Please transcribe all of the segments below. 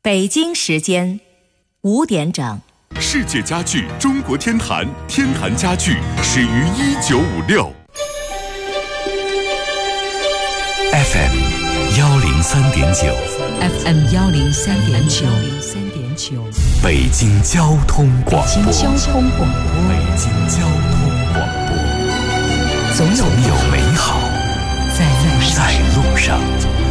北京时间5点整。 世界家具中国天坛，天坛家具始于1956。 FM 103.9 FM 103.9 北京交通广播。 北京交通广播。 北京交通广播。总有美好在路上。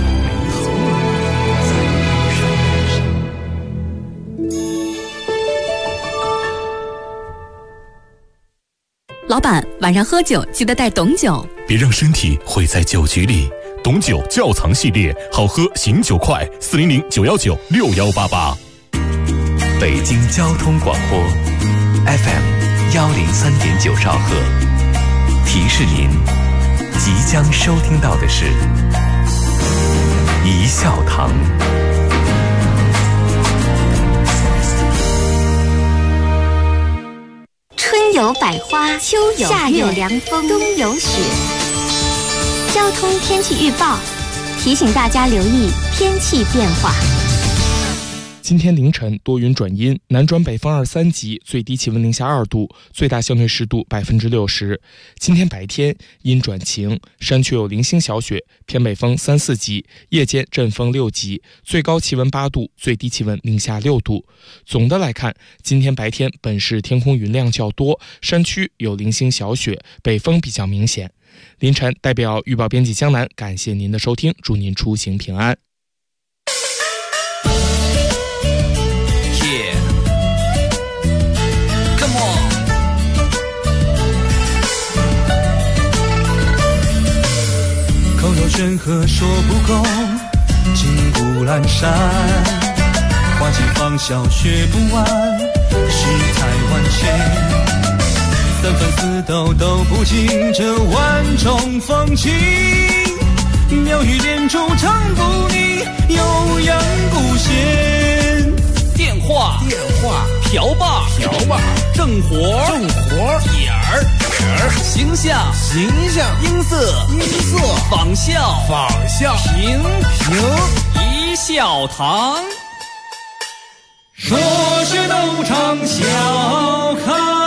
老板，晚上喝酒记得带董酒， 别让身体毁在酒局里。董酒窖藏系列，好喝醒酒快，400-919-6188。 北京交通广播 FM 103.9兆赫，提示您即将收听到的是一笑堂。 春有百花，秋有夏有凉风，冬有雪。交通天气预报提醒大家留意天气变化。 今天凌晨多云转阴，南转北风2、3级，最低气温零下2度，最大相对湿度60%。今天白天阴转晴，山区有零星小雪，偏北风3、4级，夜间阵风6级，最高气温8度，最低气温零下6度。总的来看，今天白天本市天空云量较多，山区有零星小雪，北风比较明显。凌晨代表预报编辑江南感谢您的收听，祝您出行平安。 口若悬河说不够，金谷阑珊，花季芳笑学不完，世态万千。三分四斗斗不尽这万种风情，妙语连珠唱不腻，悠扬古弦。 电话瓢把正活点儿形象音色仿效评一笑堂。 说学逗唱笑开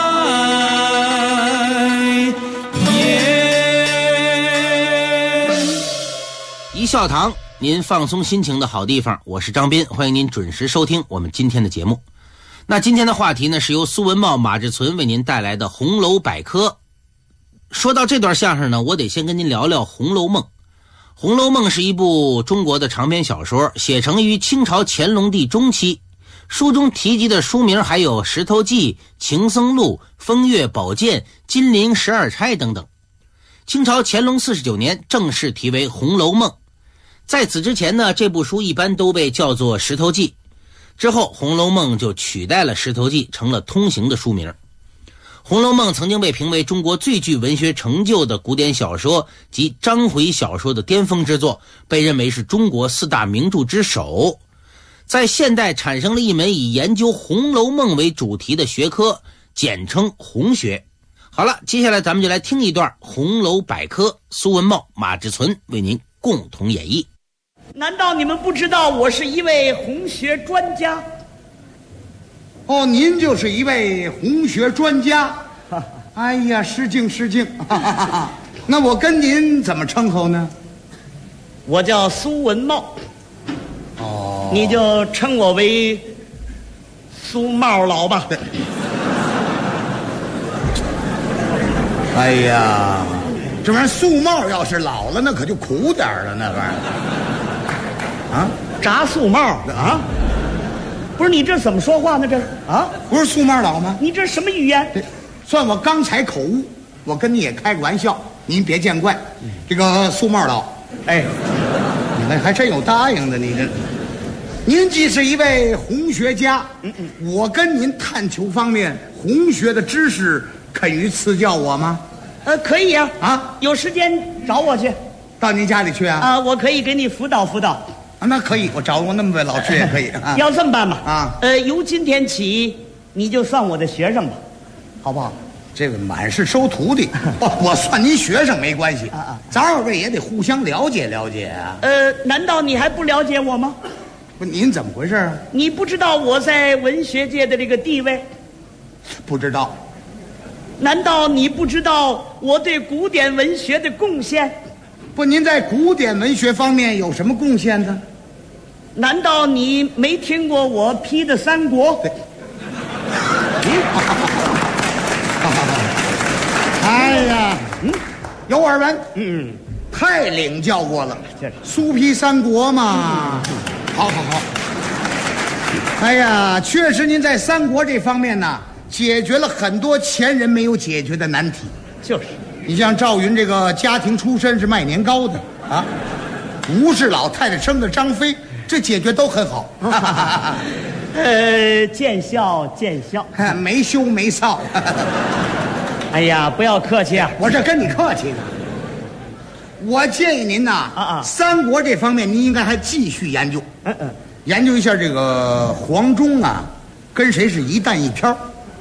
一笑堂，您放松心情的好地方。我是张斌，欢迎您准时收听我们今天的节目。那今天的话题呢，是由苏文茂、马志存为您带来的《红楼百科》。说到这段相声呢，我得先跟您聊聊《红楼梦》。《红楼梦》是一部中国的长篇小说，写成于清朝乾隆帝中期。书中提及的书名还有《石头记》《情僧录》《风月宝鉴》《金陵十二钗》等等。清朝乾隆49年正式题为《红楼梦》。在此之前呢，这部书一般都被叫做《石头记》，之后《红楼梦》就取代了《石头记》，成了通行的书名。《红楼梦》曾经被评为中国最具文学成就的古典小说及章回小说的巅峰之作，被认为是中国4大名著之首。在现代产生了一门以研究《红楼梦》为主题的学科，简称红学。好了，接下来咱们就来听一段《红楼百科》，苏文茂、马志存为您共同演绎。 难道你们不知道我是一位红学专家？ 哦，您就是一位红学专家。哎呀，失敬。那我跟您怎么称呼呢？ 我叫苏文茂。 哦， 你就称我为苏茂老吧。 哎呀，这玩意儿素帽要是老了，那可就苦点了，那玩意儿。啊， 炸素帽啊！不是你这怎么说话呢？这啊， 不是素帽老吗？ 你这什么语言？ 算我刚才口误，我跟你也开个玩笑，您别见怪。这个素帽老， 哎， 你们还真有答应的，你这。您既是一位红学家，我跟您探求方面红学的知识，肯于赐教我吗？ 可以呀。啊，有时间找我去， 到您家里去啊？ 啊，我可以给你辅导辅导。 啊，那可以，我找我那么位老师也可以。啊、 要这么办吧？ 啊， 由今天起，你就算我的学生吧， 好不好？这个满是收徒弟，我算您学生没关系。咱二位也得互相了解了解啊。 难道你还不了解我吗？ 不，您怎么回事啊？ 你不知道我在文学界的这个地位？ 不知道。 难道你不知道我对古典文学的贡献？ 不，您在古典文学方面有什么贡献呢？ 难道你没听过我批的三国？ 对。哎呀，有耳闻，太领教过了。苏批三国嘛，好。哎呀，确实您在三国这方面呢，解决了很多前人没有解决的难题。 就是， 你像赵云这个家庭出身是卖年糕的啊，吴氏老太太生的张飞，这解决都很好。 见笑， 没羞没臊。 哎呀，不要客气啊！ 我这跟你客气呢。我建议您呐，三国这方面您应该还继续研究。研究一下这个黄忠啊，跟谁是一弹一飘？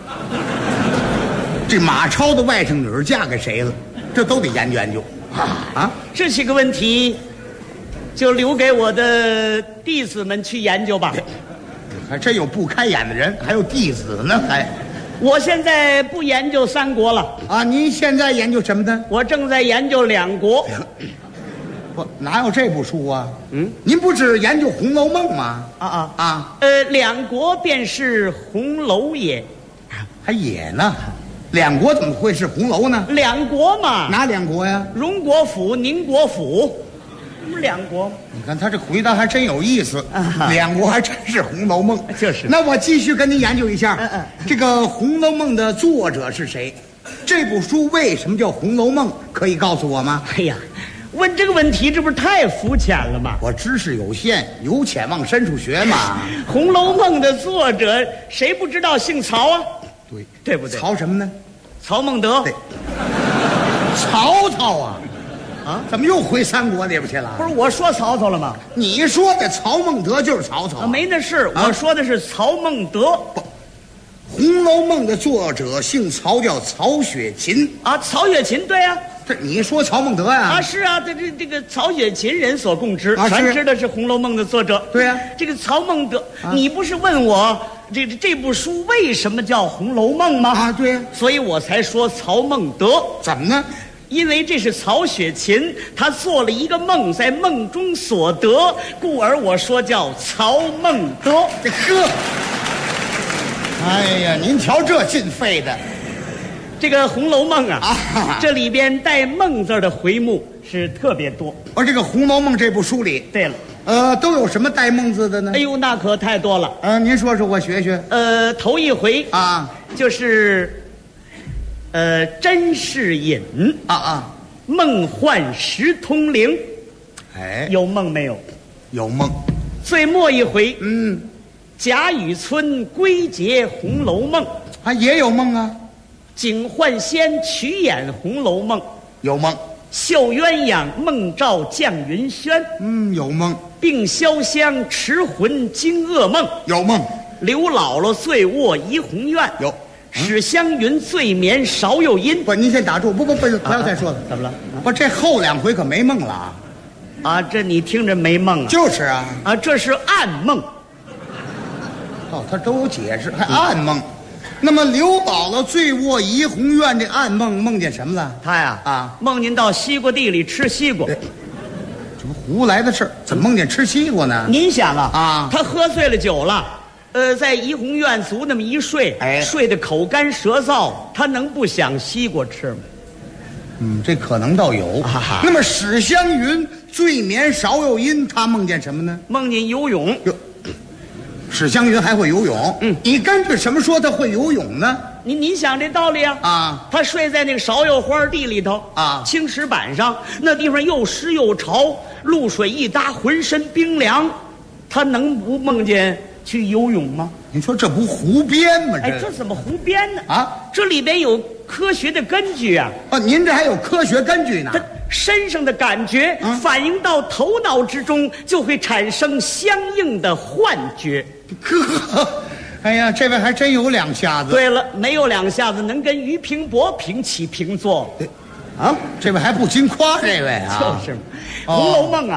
这马超的外甥女嫁给谁了？这都得研究啊！ 这些个问题，就留给我的弟子们去研究吧。 还真有不开眼的人，还有弟子呢，还。 我现在不研究三国了啊！您现在研究什么呢？ 我正在研究两国。 不，哪有这部书啊？您不是研究《红楼梦》吗？ 两国便是红楼也， 还也呢？两国怎么会是红楼呢？ 两国嘛， 哪两国呀？ 荣国府、宁国府，不是两国。 你看他这回答还真有意思，两国还真是《红楼梦》。 就是。 那我继续跟您研究一下，这个《红楼梦》的作者是谁？这部书为什么叫《红楼梦》？可以告诉我吗？ 哎呀，问这个问题，这不是太肤浅了吗？ 我知识有限，由浅往深处学嘛。 《红楼梦》的作者谁不知道姓曹啊？对不对？ 曹什么呢？ 曹孟德。 对。曹操啊！怎么又回三国里边去了？ 不是我说曹操了吗？ 你说的曹孟德就是曹操。 没那事，我说的是曹孟德。《 红楼梦》的作者姓曹，叫曹雪芹啊。曹雪芹，对呀。 这你说曹孟德呀？ 是啊，这个曹雪芹人所共知，全知道是《红楼梦》的作者。 对呀， 这个曹孟德，你不是问我这部书为什么叫《红楼梦》吗？ 对呀， 所以我才说曹孟德。 怎么呢？ 因为这是曹雪芹，他做了一个梦，在梦中所得，故而我说叫曹孟德。 这呵，哎呀，您瞧这劲费的。 这个《红楼梦》这里边带“梦”字的回目是特别多。 这个《红楼梦》这部书里， 对了， 都有什么带“梦”字的呢？ 哎呦，那可太多了。 您说说我学学。 头一回就是甄士隐梦幻识通灵。有梦没有？ 有梦。 最末一回，贾雨村归结《红楼梦》 也有梦啊。 警幻仙曲演《红楼梦》， 有梦； 绣鸳鸯梦照绛云轩， 有梦； 并潇湘持魂惊噩梦， 有梦； 刘姥姥醉卧怡红院， 有； 史湘云醉眠芍药阴。 不，您先打住，不要再说了。 怎么了？ 不，这后两回可没梦了啊！这你听着没梦啊？ 就是啊， 这是暗梦。 他都有解释，还暗梦。那么刘姥姥醉卧怡红院，这暗梦见什么了？ 他呀梦见到西瓜地里吃西瓜。 这不胡来的事儿，怎么梦见吃西瓜呢？ 您想他喝醉了酒了，在怡红院足那么一睡，睡得口干舌燥，他能不想西瓜吃吗？ 这可能倒有。那么史湘云醉眠芍药阴，他梦见什么呢？ 梦见游泳。 史湘云还会游泳？你根据什么说他会游泳呢？ 您想这道理啊？他睡在那个芍药花地里头青石板上，那地方又湿又潮，露水一搭，浑身冰凉，他能不梦见去游泳吗？ 你说这不胡编吗？ 这怎么胡编呢？这里边有科学的根据啊！ 您这还有科学根据呢？ 身上的感觉反映到头脑之中，就会产生相应的幻觉。 哎呀，这位还真有两下子。 对了，没有两下子能跟俞平伯平起平坐。 这位还不禁夸这位啊。 就是《红楼梦》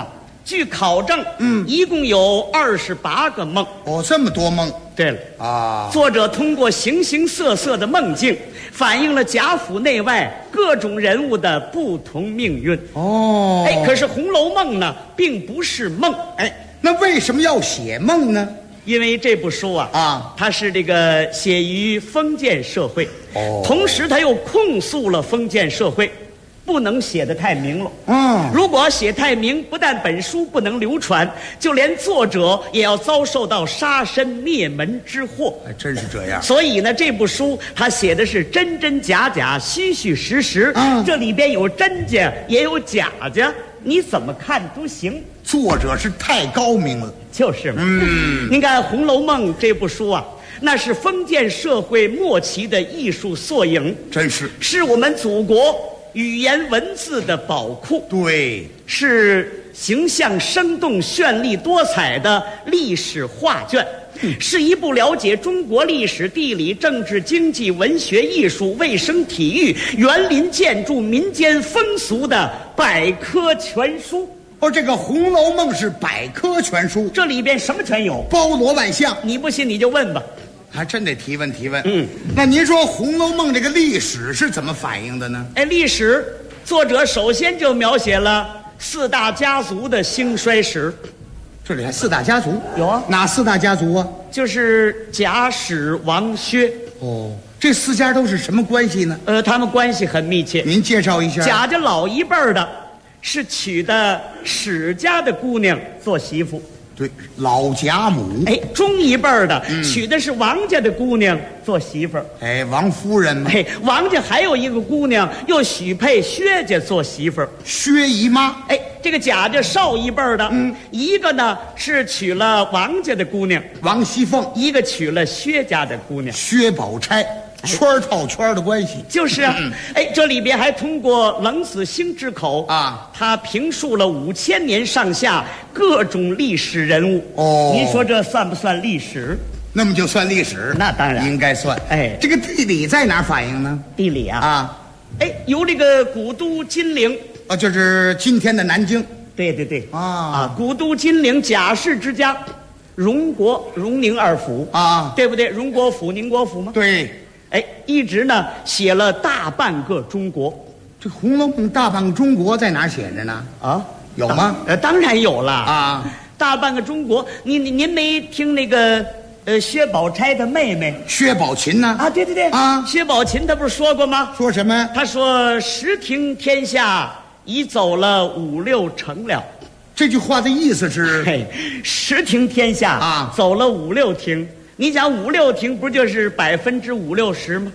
据考证，一共有28个梦。 哦，这么多梦。 对了啊， 作者通过形形色色的梦境，反映了贾府内外各种人物的不同命运。 哦， 可是《红楼梦》呢，并不是梦。 那为什么要写梦呢？ 因为这部书它是这个写于封建社会，同时它又控诉了封建社会。不能写得太明了。如果写太明，不但本书不能流传，就连作者也要遭受到杀身灭门之祸。 还真是这样。 所以呢，这部书他写的是真真假假、虚虚实实。这里边有真假，也有假假，你怎么看都行。 作者是太高明了， 就是嘛。您看《红楼梦》这部书那是封建社会末期的艺术缩影， 真是， 是我们祖国语言文字的宝库， 对， 是形象生动、绚丽多彩的历史画卷，是一部了解中国历史、地理、政治、经济、文学、艺术、卫生、体育、园林建筑、民间风俗的百科全书。 这个《红楼梦》是百科全书， 这里边什么全有， 包罗万象。 你不信你就问吧。 还真得提问提问。那您说《红楼梦》这个历史是怎么反映的呢？ 历史作者首先就描写了4大家族的兴衰史。 这里还4大家族？ 有啊。 哪4大家族啊？ 就是贾、史、王、薛。 这4家都是什么关系呢？ 他们关系很密切。 您介绍一下。 贾家老一辈的是娶的史家的姑娘做媳妇。 对，老贾母。 中一辈的娶的是王家的姑娘做媳妇儿。 王夫人嘛。 王家还有一个姑娘又许配薛家做媳妇儿， 薛姨妈。 这个贾家少一辈的，一个呢是娶了王家的姑娘王熙凤， 一个娶了薛家的姑娘薛宝钗。圈套圈的关系。 就是啊。这里边还通过冷子兴之口他评述了5000年上下各种历史人物。您说这算不算历史？ 那么就算历史。 那当然应该算。这个地理在哪反映呢？ 地理由这个古都金陵就是今天的南京。 对古都金陵贾氏之家，荣国、荣宁2府对不对？荣国府、宁国府吗？ 对。 一直呢写了大半个中国。 这《红楼梦》大半个中国在哪儿写着呢？有吗？ 当然有了大半个中国，您没听那个薛宝钗的妹妹薛宝琴呢？ 对薛宝琴她不是说过吗？ 说什么？ 她说时听天下已走了5、6成了。 这句话的意思是时听天下走了5、6庭。你讲5、6庭不就是50%、60%吗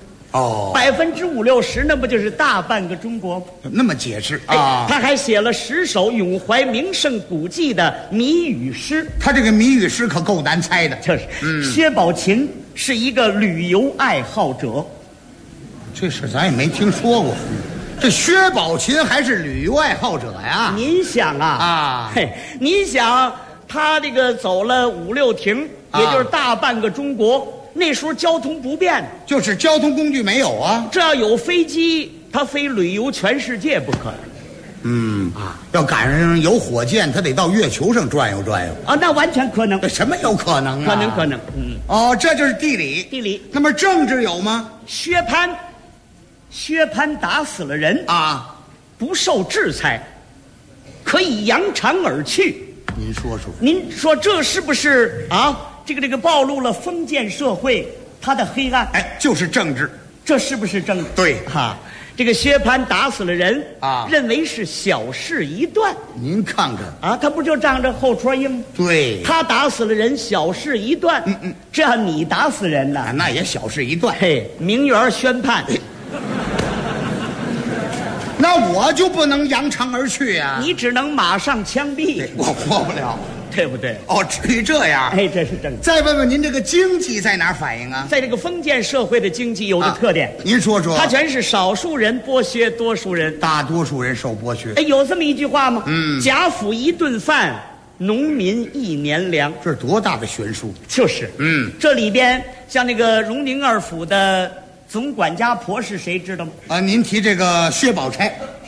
？50%、60%那不就是大半个中国吗？ 那么解释他还写了10首咏怀名胜古迹的谜语诗。 他这个谜语诗可够难猜的。 就是薛宝琴是一个旅游爱好者。 这事咱也没听说过。这薛宝琴还是旅游爱好者呀？ 您想您想他这个走了5、6庭，也就是大半个中国。那时候交通不便， 就是交通工具没有这要有飞机，他非旅游全世界不可能。要赶上有火箭，他得到月球上转悠转悠那完全可能。 什么有可能可能。 这就是地理。那么政治有吗？ 薛蟠打死了人不受制裁，可以扬长而去。您说这是不是这个暴露了封建社会它的黑暗？ 就是政治。 这是不是政治？ 对这个薛蟠打死了人认为是小事一段。 您看看他不就仗着后戳硬吗？ 对， 他打死了人，小事一段。这样你打死人了， 那也小事一段。 名媛宣判。 那我就不能扬长而去呀？ 你只能马上枪毙。 我活不了， 对不对？ 至于这样？ 这是正。 再问问您，这个经济在哪儿反映在这个封建社会的经济有个特点。 您说说。 它全是少数人剥削多数人， 大多数人受剥削。 有这么一句话吗？贾府1顿饭，农民1年粮。 这是多大的悬殊？ 就是。这里边像那个荣宁2府的总管家婆是谁知道吗？ 您提这个薛宝钗。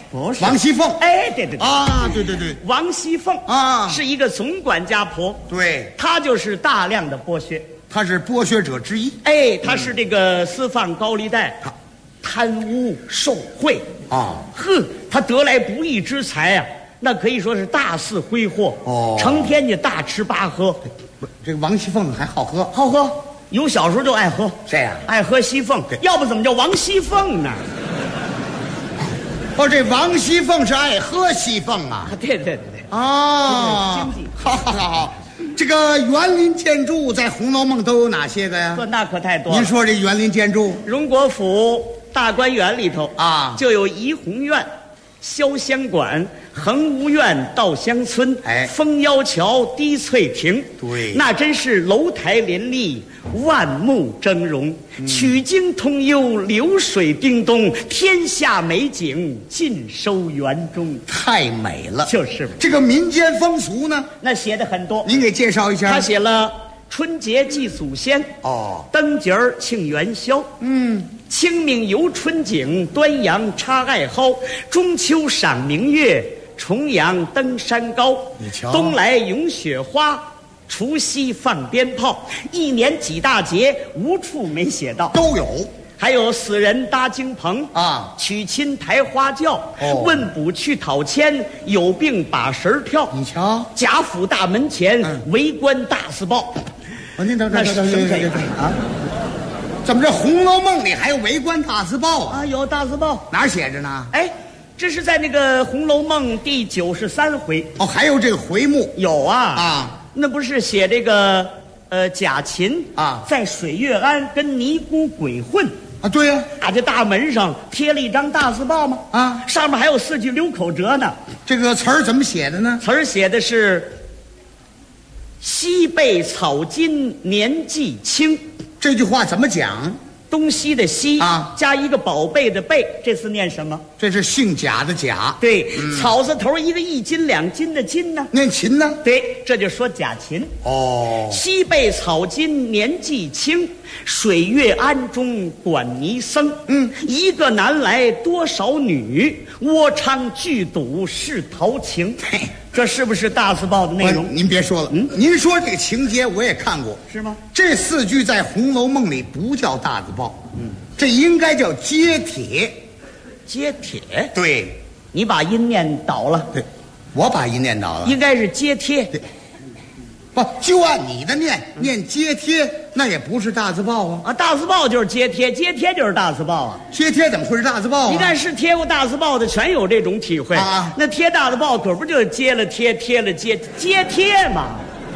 不是王熙凤。 哎，对啊，对， 王熙凤啊是一个总管家婆， 对， 她就是大量的剥削， 她是剥削者之一。 哎，她是这个私放高利贷，贪污受贿啊， 她得来不易之财啊，那可以说是大肆挥霍哦，成天就大吃八喝。 这个王熙凤还好喝， 好喝，有小时候就爱喝。 谁呀？ 爱喝西凤，要不怎么叫王熙凤呢？ 哦，这王熙凤是爱喝西凤啊？ 对啊， 经济好。这个园林建筑在《红楼梦》都有哪些个呀？ 那可太多了。 您说这园林建筑， 荣国府大观园里头啊， 就有怡红院、潇湘馆、恒芜院、稻香村、枫腰桥、滴翠亭。 对， 那真是楼台林立，万目峥嵘，曲径通幽，流水叮咚，天下美景尽收园中。 太美了， 就是这个民间风俗呢， 那写的很多。 您给介绍一下。 他写了春节祭祖先，灯节儿庆元宵，清明游春景，端阳插艾蒿，中秋赏明月，重阳登山高。 你瞧， 冬来咏雪花，除夕放鞭炮，一年几大节，无处没写到， 都有。 还有死人搭惊棚啊， 娶亲抬花轿，问卜去讨签，有病把神跳。 你瞧， 贾府大门前围观大字报。 您等啊！怎么这《红楼梦》里还有围观大字报啊？ 啊，有大字报， 哪儿写着呢？ 哎，这是在那个《红楼梦》第93回。 哦，还有这个回目有啊啊， 那不是写这个贾芹啊， 在水月庵跟尼姑鬼混啊？对呀， 打这大门上贴了一张大字报吗？ 啊， 上面还有4句溜口辙呢。 这个词儿怎么写的呢？ 词儿写的是西被草巾年纪轻， 这句话怎么讲？ 东西的西啊， 加一个宝贝的贝，这字念什么？ 这是姓贾的贾。 对，草字头一个1斤2斤的斤呢， 念秦呢？ 对，这就说贾芹。 哦， 西被草巾年纪轻，水月庵中管尼僧。一个男来多少女，窝娼聚赌是陶情。这是不是大字报的内容？ 您别说了，您说这个情节我也看过， 是吗？ 这4句在《红楼梦》里不叫大字报，这应该叫揭帖。 揭帖？ 对， 你把音念倒了。 对，我把音念倒了， 应该是揭帖。 对，不就按你的念揭帖，那也不是大字报啊！ 啊，大字报就是揭帖，揭帖就是大字报啊！ 揭帖怎么会是大字报啊？ 你看是贴过大字报的，全有这种体会啊！ 那贴大字报可不就揭了贴，贴了揭，揭帖嘛？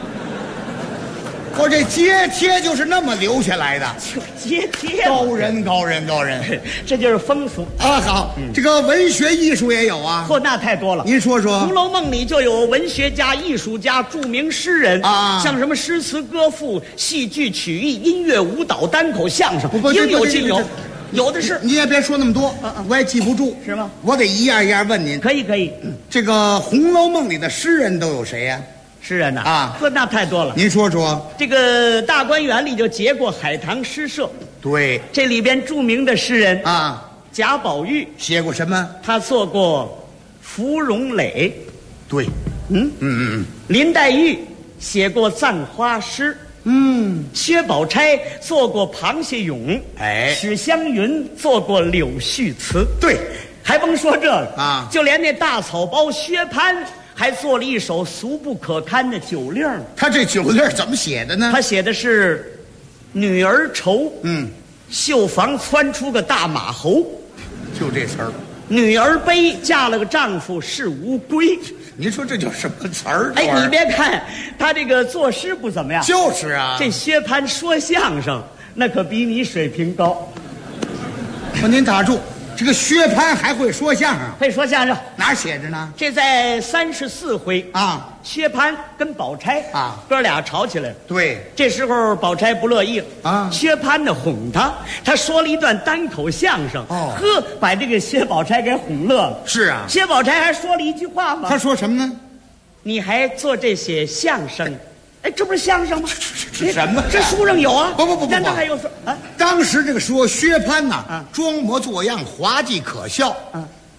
我这揭帖就是那么留下来的， 就揭帖， 高人， 这就是风俗啊！好，这个文学艺术也有啊， 嚯，那太多了。 您说说，《 红楼梦》里就有文学家、艺术家、著名诗人啊，像什么诗词歌赋、戏剧曲艺、音乐舞蹈、单口相声，应有尽有。有的是， 你也别说那么多，我也记不住， 是吗？ 我得一样一样问您。 可以。 这个《红楼梦》里的诗人都有谁呀？ 诗人呐啊， 呵，那太多了。 您说说， 这个大观园里就结过海棠诗社， 对， 这里边著名的诗人啊， 贾宝玉写过什么？ 他做过芙蓉蕾， 对， 林黛玉写过葬花诗，薛宝钗做过螃蟹咏，史湘云做过柳絮词， 对， 还甭说这个啊， 就连那大草包薛蟠还做了一首俗不可堪的酒令。 他这酒令怎么写的呢？ 他写的是女儿愁，绣房窜出个大马猴， 就这词儿。 女儿悲，嫁了个丈夫是乌龟。 您说这叫什么词儿？ 哎，你别看他这个作诗不怎么样， 就是啊， 这薛蟠说相声那可比你水平高。 您打住，这个薛蟠还会说相声？ 会说相声， 哪儿写着呢？ 这在34回啊， 薛蟠跟宝钗啊哥俩吵起来了。 对， 这时候宝钗不乐意了啊， 薛蟠呢哄他说了一段单口相声，把这个薛宝钗给哄乐了。 是啊， 薛宝钗还说了一句话吗？ 他说什么呢？ 你还做这些相声？哎，这不是相声吗？ 这什么？ 这书上有啊！ 不， 难道还有说啊？ 当时这个说薛蟠呐，装模作样，滑稽可笑。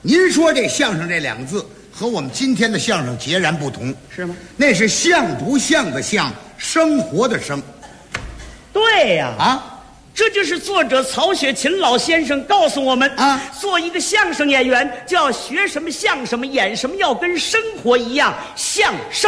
您说这相声这两个字和我们今天的相声截然不同， 是吗？ 那是像不像的像，生活的生。 对呀， 啊， 这就是作者曹雪芹老先生告诉我们啊，做一个相声演员就要学什么像什么，演什么要跟生活一样相声。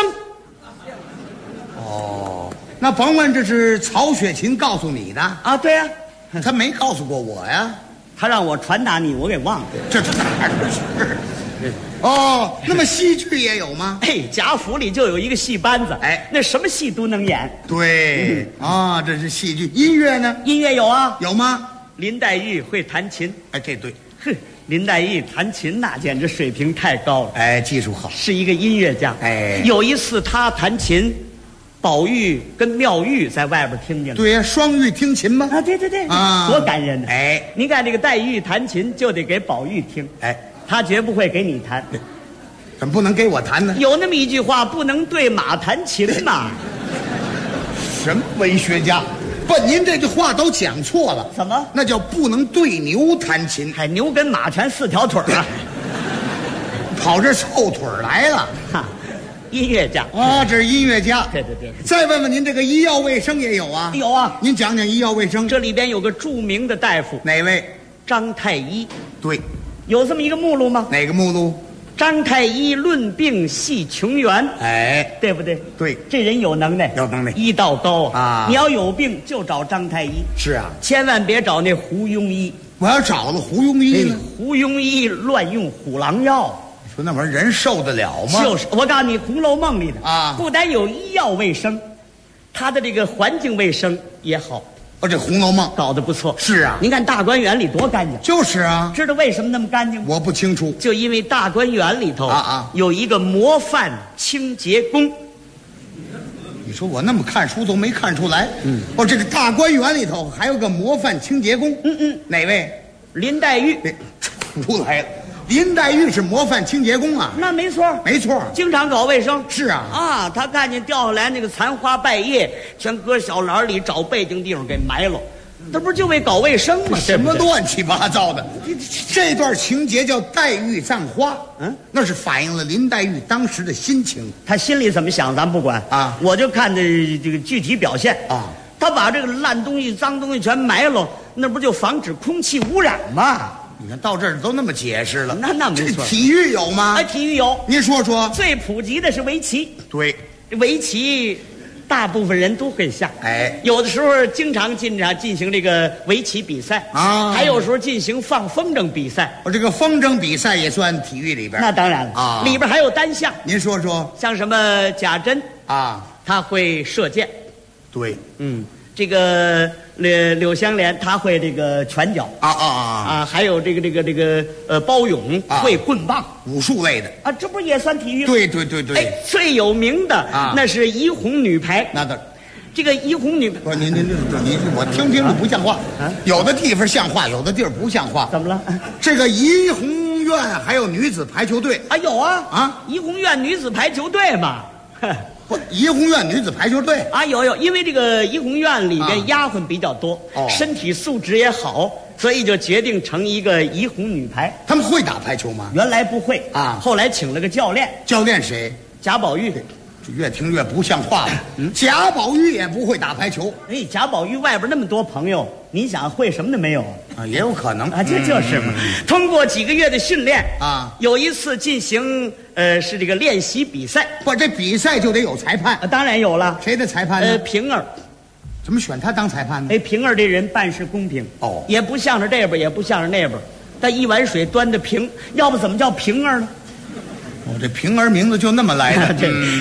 哦，那甭问这是曹雪芹告诉你的啊？对呀， 他没告诉过我呀， 他让我传达你，我给忘了。 这哪儿是？哦，那么戏剧也有吗？ 哎，贾府里就有一个戏班子，哎，那什么戏都能演。 对，啊，这是戏剧。音乐呢？ 音乐有啊， 有吗？ 林黛玉会弹琴， 哎，这对。 哼，林黛玉弹琴那简直水平太高了， 哎，技术好， 是一个音乐家。哎，有一次她弹琴，宝玉跟妙玉在外边听见了。 对呀，双玉听琴吗？ 啊，对对对， 啊， 多感人呢！ 哎， 您看这个黛玉弹琴就得给宝玉听， 哎， 她绝不会给你弹。 怎么不能给我弹呢？ 有那么一句话，不能对马弹琴嘛。 什么文学家？不，您这句话都讲错了。 怎么？ 那叫不能对牛弹琴。 还牛跟马全4条腿啊， 跑这凑腿来了。 哈，音乐家啊，这是音乐家。 对对对。 再问问您，这个医药卫生也有啊？ 有啊。 您讲讲医药卫生。 这里边有个著名的大夫， 哪位？ 张太医。 对。 有这么一个目录吗？ 哪个目录？ 张太医论病系穷源， 哎， 对不对？ 对， 这人有能耐， 有能耐， 医道高啊！ 你要有病就找张太医。 是啊， 千万别找那胡庸医。 我要找了胡庸医呢？ 胡庸医乱用虎狼药， 你说那玩意儿人受得了吗？ 就是，我告诉你，《红楼梦》里的啊， 不但有医药卫生，它的这个环境卫生也好。 哦，这《红楼梦》 搞得不错。 是啊， 您看大观园里多干净。 就是啊， 知道为什么那么干净吗？ 我不清楚。 就因为大观园里头有一个模范清洁工。 你说我那么看书都没看出来。哦，这个大观园里头还有个模范清洁工。哪位？ 林黛玉。 出来了。林黛玉是模范清洁工啊？ 那没错， 没错， 经常搞卫生。 是啊， 啊，他看见掉下来那个残花败叶，全搁小篮里找背景地方给埋了，那不是就为搞卫生吗？ 什么乱七八糟的！这段情节叫黛玉葬花，那是反映了林黛玉当时的心情。 她心里怎么想，咱不管啊，我就看的这个具体表现啊。她把这个烂东西、脏东西全埋了，那不就防止空气污染吗？ 你看到这儿都那么解释了， 那没错。 体育有吗？ 哎，体育有。 您说说。 最普及的是围棋。 对， 围棋大部分人都会下。 哎， 有的时候经常进行这个围棋比赛啊，还有时候进行放风筝比赛。 我这个风筝比赛也算体育里边。 那当然了啊，里边还有单项。 您说说， 像什么贾珍啊， 他会射箭。 对， 这个柳湘莲他会这个拳脚还有这个包勇会棍棒， 武术类的啊，这不也算体育吗？ 对对对对。 哎，最有名的那是怡红女排。 那的， 这个怡红女， 不是您我听着不像话啊！有的地方像话，有的地儿不像话。 怎么了？ 这个怡红院还有女子排球队啊？有啊怡红院女子排球队嘛。 不，怡红院女子排球队啊，有，因为这个怡红院里边丫鬟比较多，身体素质也好，所以就决定成一个怡红女排。 他们会打排球吗？ 原来不会啊， 后来请了个教练。 教练谁？ 贾宝玉。 这越听越不像话了。贾宝玉也不会打排球。 哎，贾宝玉外边那么多朋友，你想会什么都没有啊？也有可能啊，这就是嘛。通过几个月的训练啊， 有一次进行是这个练习比赛。 不，这比赛就得有裁判当然有了。 谁的裁判呢？ 平儿。 怎么选他当裁判呢？ 哎，平儿这人办事公平也不向着这边，也不向着那边，他一碗水端得平，要不怎么叫平儿呢？ 这平儿名字就那么来的。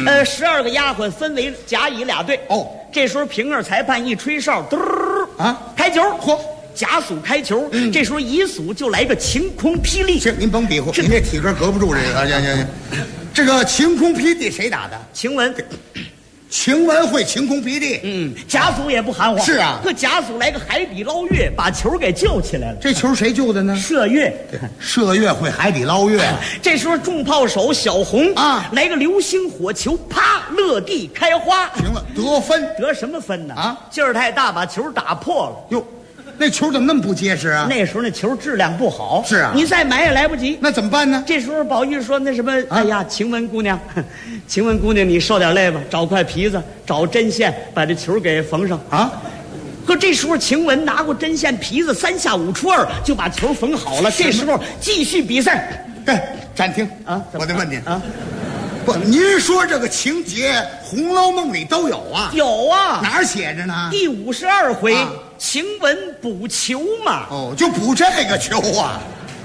12个丫鬟分为甲乙俩队。这时候平儿裁判一吹哨，嘟啊，开球。嚯，甲组开球。这时候乙组就来个晴空霹雳。 行，您甭比划，您这体格隔不住这个。行。这个晴空霹雳谁打的？ 晴雯。 晴雯会晴空霹雳。 甲组也不含糊。 是啊， 这甲组来个海底捞月，把球给救起来了。 这球谁救的呢？ 麝月。 麝月会海底捞月。 这时候重炮手小红啊，来个流星火球，啪，落地开花。 行了，得分。 得什么分呢？ 啊， 劲儿太大，把球打破了。 哟， 那球怎么那么不结实啊？ 那时候那球质量不好。 是啊， 你再买也来不及。 那怎么办呢？ 这时候宝玉说：“那什么，哎呀，晴雯姑娘，晴雯姑娘，你受点累吧，找块皮子，找针线，把这球给缝上啊。”可这时候晴雯拿过针线皮子，3下5除2就把球缝好了。这时候继续比赛。 暂停啊！ 我得问您啊，不，您说这个情节《红楼梦》里都有啊？ 有啊， 哪儿写着呢？ 第52回，晴雯补球嘛。 哦，就补这个球啊。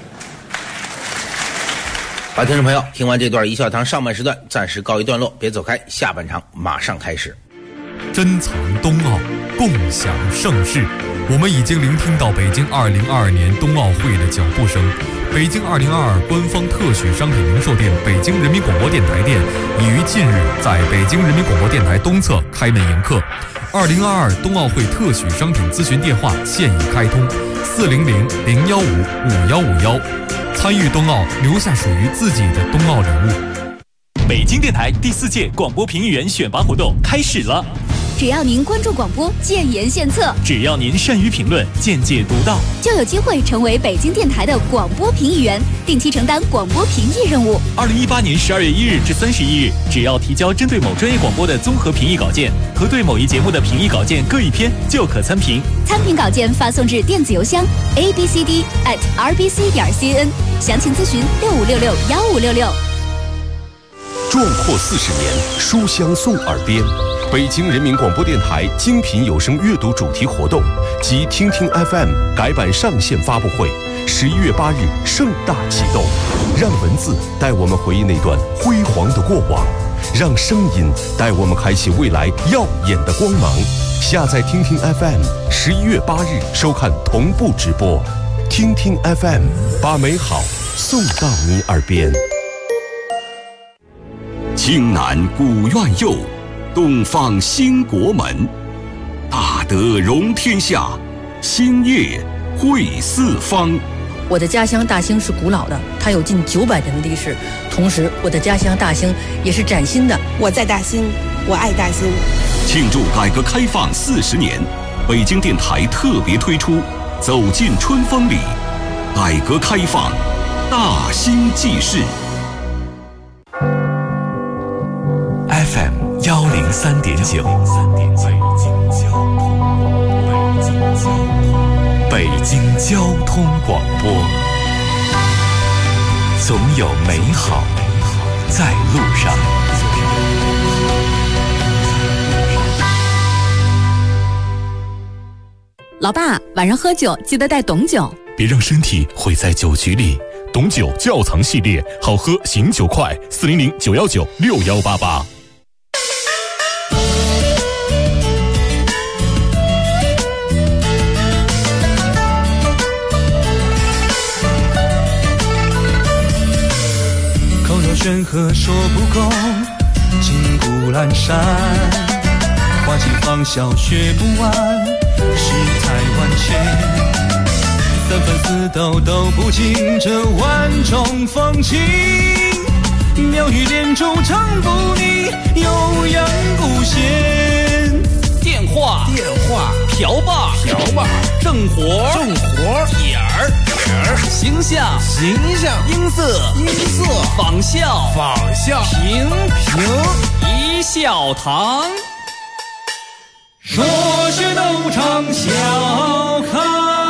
好，听众朋友，听完这段一笑堂上半时段暂时告一段落，别走开，下半场马上开始。 珍藏冬奥，共享盛世。我们已经聆听到北京2022年冬奥会的脚步声。北京2022官方特许商品零售店北京人民广播电台店已于近日在北京人民广播电台东侧开门迎客。2022冬奥会特许商品咨询电话现已开通，400-015-5151。参与冬奥，留下属于自己的冬奥礼物。 北京电台第4届广播评议员选拔活动开始了。 只要您关注广播，建言献策， 只要您善于评论，见解独到， 就有机会成为北京电台的广播评议员，定期承担广播评议任务。 2018年12月1日至31日，只要提交针对某专业广播的综合评议稿件和对某一节目的评议稿件各1篇，就可参评。 参评稿件发送至电子邮箱 abcd@rbc.cn， 详情咨询65661566。 壮阔40年，书香送耳边。北京人民广播电台精品有声阅读主题活动及听听 FM 改版上线发布会，11月8日盛大启动。让文字带我们回忆那段辉煌的过往，让声音带我们开启未来耀眼的光芒。下载听听 FM，11月8日收看同步直播。听听 FM， 把美好送到你耳边。 青南古院右，东方兴国门，大德容天下，兴业惠四方。 我的家乡大兴是古老的，它有近900年的历史。同时，我的家乡大兴也是崭新的。 我在大兴，我爱大兴。 庆祝改革开放40年，北京电台特别推出《走进春风里》，改革开放，大兴记事。 FM 103.9，北京交通广播，总有美好在路上。 老爸，晚上喝酒记得带董酒， 别让身体毁在酒局里。董酒窖藏系列，好喝醒酒快，400-919-6188。 口若悬河说不够，金谷阑珊，花期芳笑学不完，世态万千，3分4斗斗不尽这万种风情，妙语连珠唱不腻，悠扬古弦。 电话瓢把正活点儿形象音色仿效平一笑堂， 说学逗唱笑开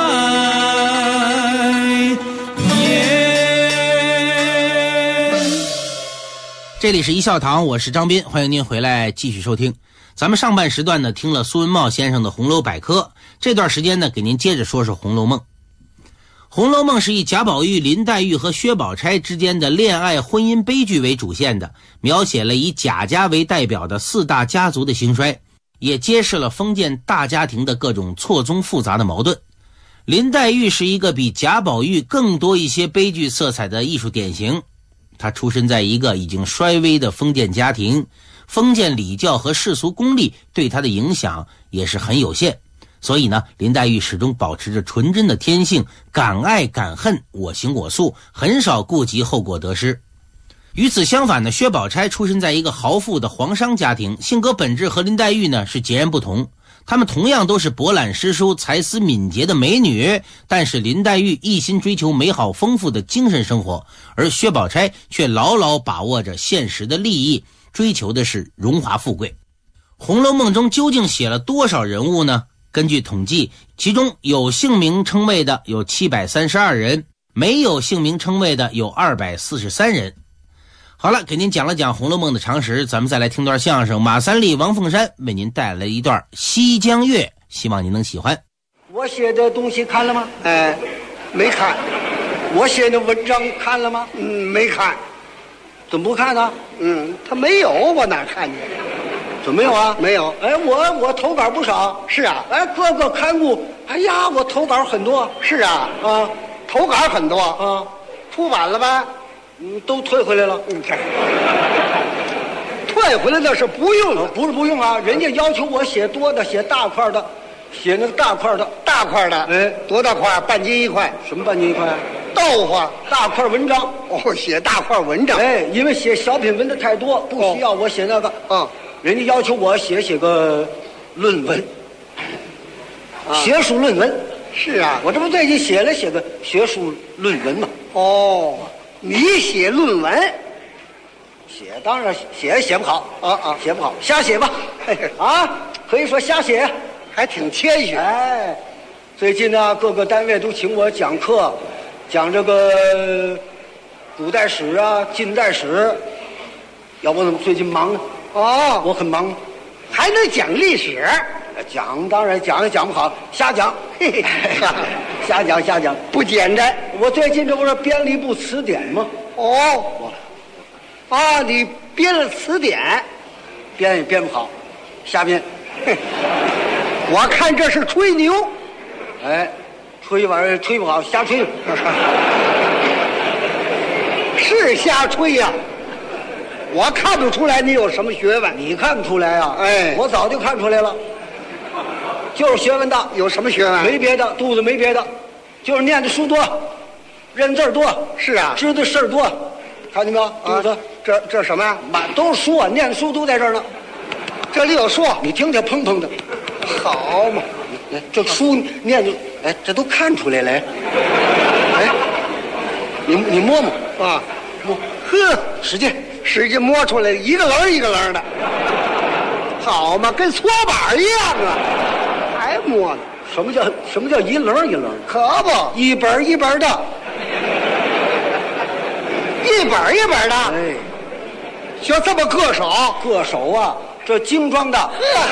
颜。 这里是一笑堂，我是张斌，欢迎您回来继续收听。咱们上半时段呢，听了苏文茂先生的《红楼百科》，这段时间呢，给您接着说说《红楼梦》。《红楼梦》是以贾宝玉、林黛玉和薛宝钗之间的恋爱婚姻悲剧为主线的，描写了以贾家为代表的4大家族的兴衰，也揭示了封建大家庭的各种错综复杂的矛盾。林黛玉是一个比贾宝玉更多一些悲剧色彩的艺术典型，她出身在一个已经衰微的封建家庭，封建礼教和世俗功利对她的影响也是很有限，所以呢，林黛玉始终保持着纯真的天性，敢爱敢恨，我行我素，很少顾及后果得失。与此相反呢，薛宝钗出身在一个豪富的皇商家庭，性格本质和林黛玉呢是截然不同。 她们同样都是博览诗书、才思敏捷的美女，但是林黛玉一心追求美好丰富的精神生活，而薛宝钗却牢牢把握着现实的利益，追求的是荣华富贵。《红楼梦》中究竟写了多少人物呢？根据统计，其中有姓名称谓的有732人，没有姓名称谓的有243人。好了，给您讲了讲《红楼梦》的常识，咱们再来听段相声。马三立、王凤山为您带来一段《西江月》，希望您能喜欢。 我写的东西看了吗？没看。我写的文章看了吗？没看。怎么不看呢？他没有，我哪看见？怎么没有啊？没有。我投稿不少。是啊。各个刊物，我投稿很多。是啊。投稿很多啊。出版了吧？都退回来了。退回来的是不用了，不是不用啊，人家要求我写多的，写大块的，写那个大块的，大块的。多大块？半斤一块。什么半斤一块？豆腐大块文章。写大块文章。因为写小品文的太多，不需要我写那个。人家要求我写个论文，学术论文。是啊，我这不最近写个学术论文吗？你写论文？当然写不好。写不好，瞎写吧。可以说瞎写，还挺谦虚。最近呢，各个单位都请我讲课，讲这个古代史啊、近代史。要不怎么最近忙呢？我很忙，还能讲历史？当然讲也讲不好，瞎讲。瞎讲，不简单。我最近这不是编了一部词典吗？你编了词典，编也编不好，瞎编。我看这是吹牛。吹玩意儿吹不好，瞎吹。是瞎吹呀。我看不出来你有什么学问。你看不出来啊？我早就看出来了，就是学问大。有什么学问？没别的，肚子没别的，就是念的书多，认字多。是啊，知道事儿多，看见没有？肚子这什么呀？都是书啊，念的书都在这儿呢。这里有书，你听听，砰砰的。好嘛，这书念的，这都看出来了。你摸摸啊，摸，使劲摸出来，一个棱一个棱的。好嘛，跟搓板一样啊，还摸呢。什么叫一棱一棱？可不，一本一本的，一本一本的。学这么硌手啊，这精装的。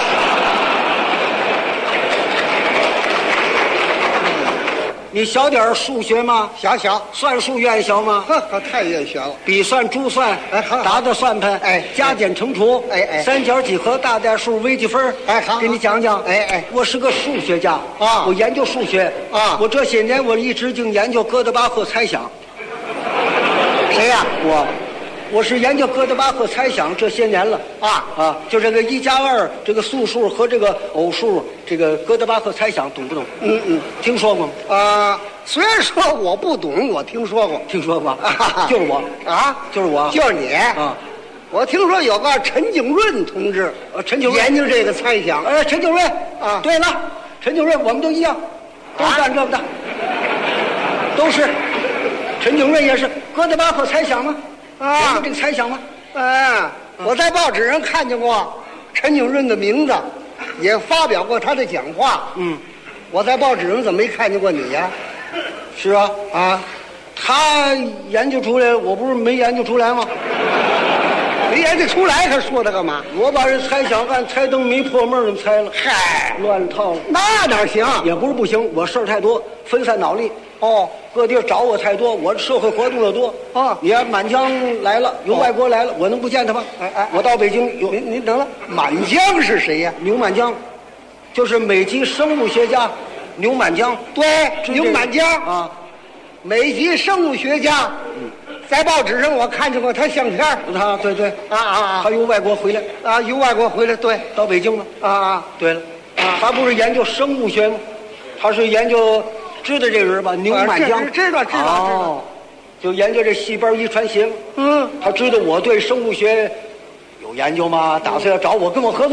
你小点数学吗？小。算术愿意学吗？可太愿意学了。笔算、珠算，打打算盘，加减乘除，三角几何、大代数、微积分，好，给你讲讲。我是个数学家啊，我研究数学啊。我这些年我一直就研究哥德巴赫猜想。谁呀？我是研究哥德巴赫猜想这些年了就这个1+2这个素数和这个偶数，这个哥德巴赫猜想懂不懂？听说过吗？虽然说我不懂，我听说过。就是我就是我，就是你我听说有个陈景润同志，陈景润研究这个猜想。陈景润对了，陈景润我们都一样，都干这个的，都是。陈景润也是哥德巴赫猜想吗？研究这个猜想吗？我在报纸上看见过陈景润的名字，也发表过他的讲话。我在报纸上怎么没看见过你呀？是啊，他研究出来，我不是没研究出来吗？没研究出来，他说他干嘛？我把人猜想按猜灯谜破闷儿猜了，乱套了。那哪行？也不是不行，我事儿太多，分散脑力。各地找我太多，我社会活动的多你看满江来了，由外国来了，我能不见他吗？我到北京有您等了。满江是谁呀？牛满江，就是美籍生物学家牛满江。对，牛满江美籍生物学家。在报纸上我看见过他相片。他对他由外国回来由外国回来，对，到北京了对了他不是研究生物学吗？他是研究。知道这个人吧？牛满江知道，就研究这细胞遗传学。他知道我对生物学有研究吗？打算要找我跟我合作。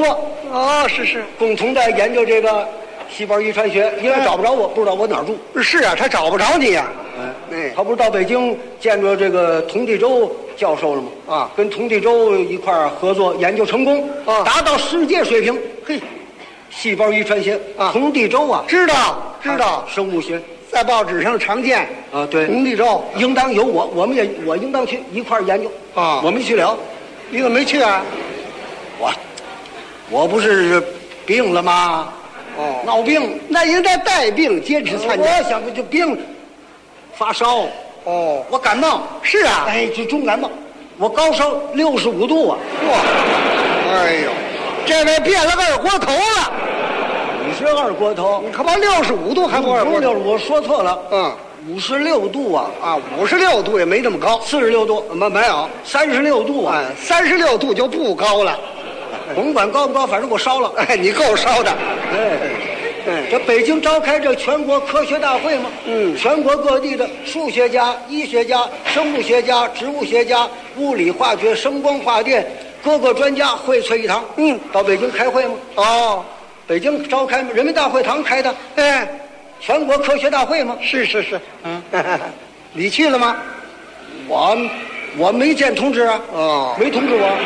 哦，是，共同在研究这个细胞遗传学，因为找不着我，不知道我哪儿住。 是啊，他找不着你呀。 他不是到北京见着这个童第周教授了吗？啊，跟童第周一块儿合作研究成功，达到世界水平。嘿，细胞遗传学啊，童第周啊， 知道， 生物学在报纸上常见啊。对， 童第周应当有我应当去一块儿研究啊。我没去了， 你怎么没去啊？ 我不是病了吗？ 哦， 闹病， 那应该带病坚持参加。 我想就病，发烧。 哦， 我感冒。 是啊， 哎，就重感冒，我高烧65度啊！ 哇，哎呦，这位变了二锅头了。 你是二锅头？ 你可把65度还不二锅头？ 我说错了。56度啊 ，56度也没那么高。 46度没有 ，36度啊 ，36度就不高了。 甭管高不高，反正我烧了。 哎，你够烧的。 这北京召开这全国科学大会嘛，全国各地的数学家、医学家、生物学家、植物学家、物理化学、声光化电各个专家荟萃一堂。到北京开会嘛。 哦， 北京召开人民大会堂开的。 哎， 全国科学大会嘛。 是。你去了吗？ 我没见通知啊。 哦， 没通知我。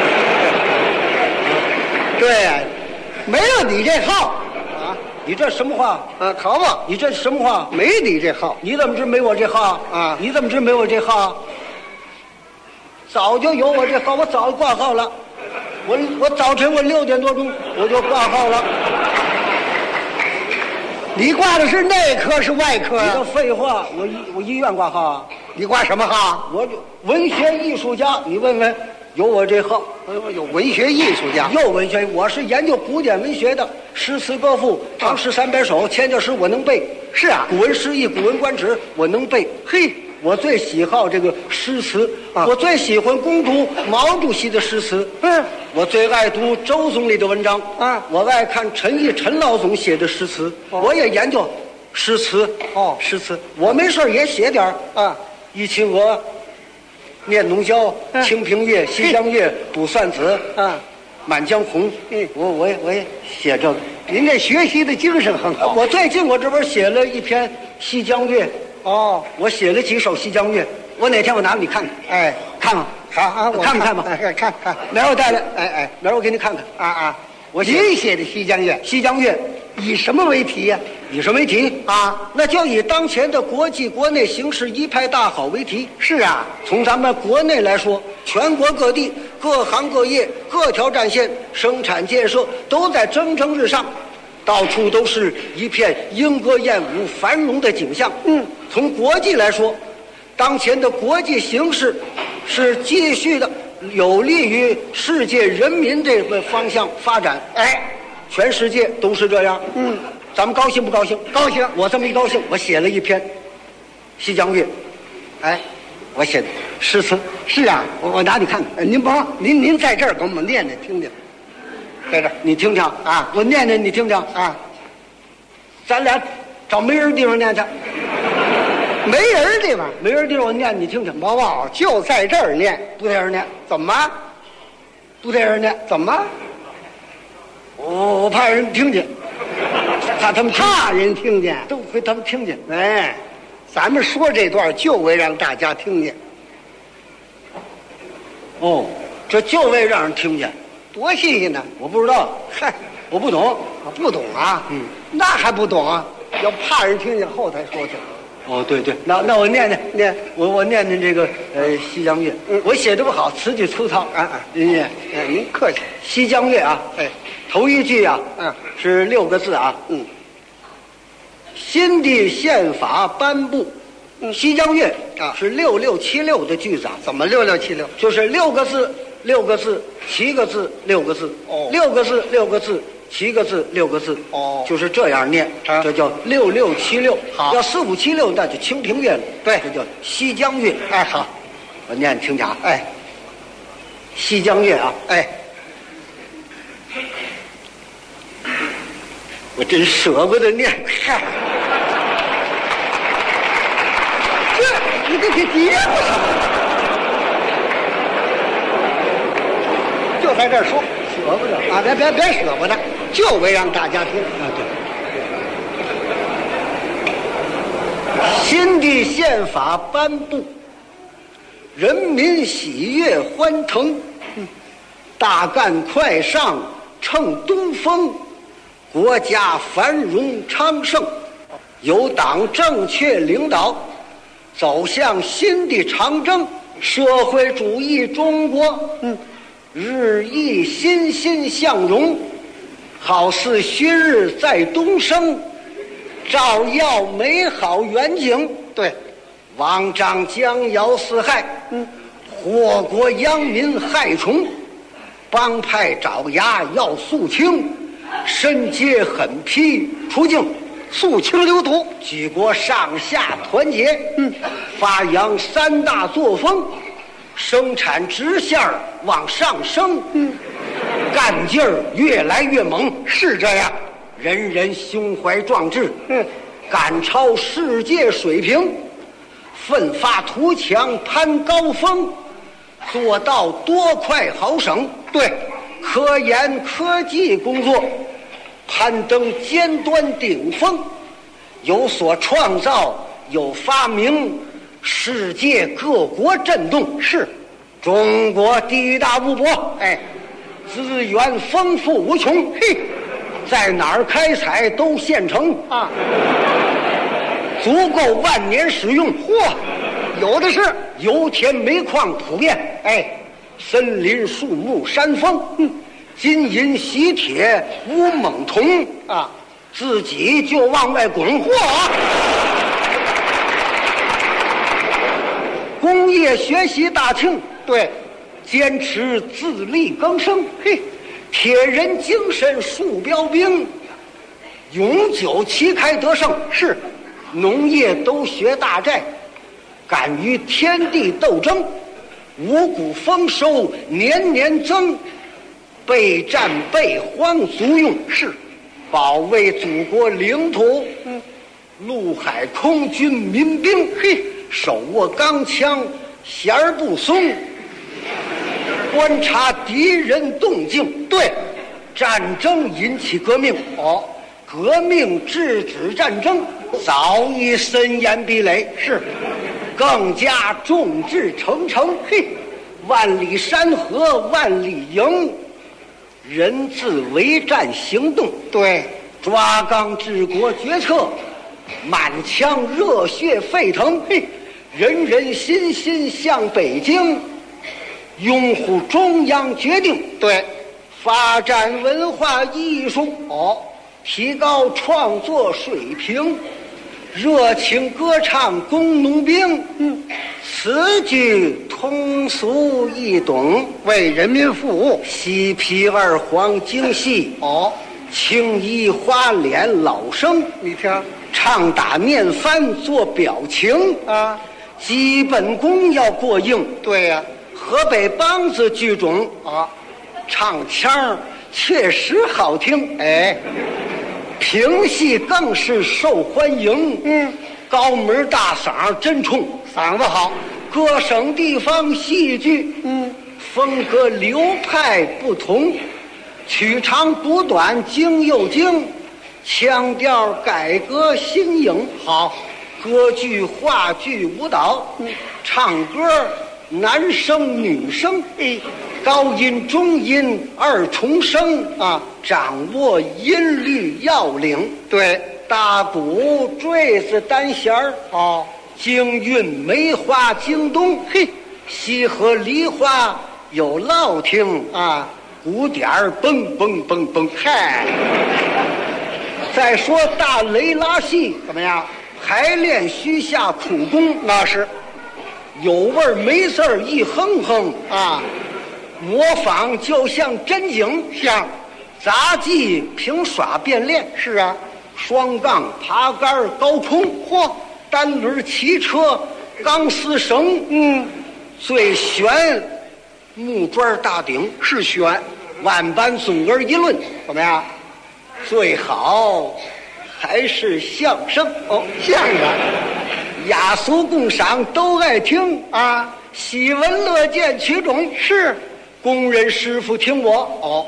对，没有你这号啊！你这什么话啊？可不， 你这什么话？ 没你这号， 你怎么知没我这号啊？ 你怎么知没我这号？早就有我这号，我早就挂号了。我早晨6点多钟我就挂号了。 你挂的是内科是外科啊？ 你这废话，我医院挂号啊。 你挂什么号？ 我文学艺术家，你问问。有我这号， 有文学艺术家， 有文学，我是研究古典文学的，诗词歌赋、唐诗300首、千家诗我能背。 是啊， 古文诗意、古文观止我能背。 嘿， 我最喜好这个诗词，我最喜欢攻读毛主席的诗词。我最爱读周总理的文章。我爱看陈毅陈老总写的诗词。我也研究诗词。诗词，我没事也写点忆秦娥。念奴娇、清平乐、西江月、卜算子，满江红，我也写这个。 您这学习的精神很好。 我最近这不是写了一篇西江月，我写了几首西江月，我哪天我拿给你看看。 哎， 看看， 好啊，我看看吧， 看， 明儿我带来，明儿我给你看看。 您写的西江月， 西江月以什么为题呀？ 以什么为题啊？那就以当前的国际国内形势一派大好为题。 是啊， 从咱们国内来说，全国各地各行各业各条战线生产建设都在蒸蒸日上，到处都是一片莺歌燕舞繁荣的景象。从国际来说，当前的国际形势是继续的有利于世界人民这个方向发展。全世界都是这样。咱们高兴不高兴？ 高兴。 我这么一高兴，我写了一篇《西江月》。我写的诗词。 是啊， 我拿你看看。 您甭，您在这儿给我们念念听听。在这儿， 你听听啊，我念念，你听听啊。咱俩找没人地方念去。 没人地方， 没人地方我念你听听。 宝宝就在这儿念， 不在这儿念。 怎么？ 不在这儿念？ 怎么？ 我怕人听见。 怕人听见， 都会他们听见。 咱们说这段就为让大家听见。 这就为让人听见， 多新鲜呢！ 我不知道，我不懂， 不懂啊？那还不懂啊？要怕人听见后台说去。 对，那我念，我念这个西江月。我写的不好，词句粗糙。 您客气。 西江月啊，头一句啊，是6个字啊。新的宪法颁布，西江月是6676的句子啊。 怎么6676？ 就是6个字，6个字，7个字，6个字。6个字，6个字。7个字，6个字，就是这样念，这叫6676。 好， 要4576，那就清平乐了。 对， 这叫西江月。 好， 我念听讲。西江月啊，我真舍不得念。 你这节目就在这儿说。 舍不得啊！别舍不得，就为让大家听啊！对。新的宪法颁布，人民喜悦欢腾，大干快上乘东风，国家繁荣昌盛，有党正确领导，走向新的长征，社会主义中国日益欣欣向荣，好似旭日在东升，照耀美好远景。对，王张将要四害，祸国殃民害虫，帮派爪牙要肃清，申诫狠批出境，肃清流毒，举国上下团结，发扬三大作风，生产直线往上升，干劲儿越来越猛，是这样，人人胸怀壮志，赶超世界水平，奋发图强攀高峰，做到多快好省。对，科研科技工作攀登尖端顶峰，有所创造，有发明，世界各国震动。是，中国地大物博，资源丰富无穷，在哪儿开采都现成啊，足够万年使用。嚯，有的是，油田煤矿普遍，森林树木山峰，金银锡铁钨锰铜啊，自己就往外滚。嚯，工业学习大庆，对，坚持自力更生，铁人精神树标兵，永久旗开得胜。是，农业都学大寨，敢于天地斗争，五谷丰收年年增，备战备荒足用。是，保卫祖国领土，陆海空军民兵，手握钢枪弦儿不松，观察敌人动静。对，战争引起革命，革命制止战争，早已森严壁垒。是，更加众志成城。万里山河万里营，人自为战行动。对，抓纲治国决策，满腔热血沸腾。人人心心向北京，拥护中央决定。对，发展文化艺术，提高创作水平，热情歌唱工农兵，词句通俗易懂，为人民服务。西皮二黄精细，青衣花脸老生，你听，唱打面翻做表情啊，基本功要过硬。对呀，河北梆子剧种啊，唱腔确实好听。评戏更是受欢迎。高门大嗓真冲，嗓子好。各省地方戏剧，风格流派不同，取长补短，精又精，腔调改革新颖。好，歌剧、话剧、舞蹈，唱歌男声女声，高音中音二重声啊，掌握音律要领。对，大鼓、坠子、单弦儿，京韵梅花京东，西河梨花有烙听啊，鼓点儿嘣嘣嘣嘣。嗨，再说大雷拉戏怎么样？排练需下苦功，那是有味儿没字儿一哼哼啊，模仿就像真景，像杂技凭耍变练。是啊，双杠爬杆高空，单轮骑车钢丝绳，最悬木砖大顶是悬，万般总而一论怎么样？最好还是相声。相声雅俗共赏都爱听啊，喜闻乐见取种。是，工人师傅听我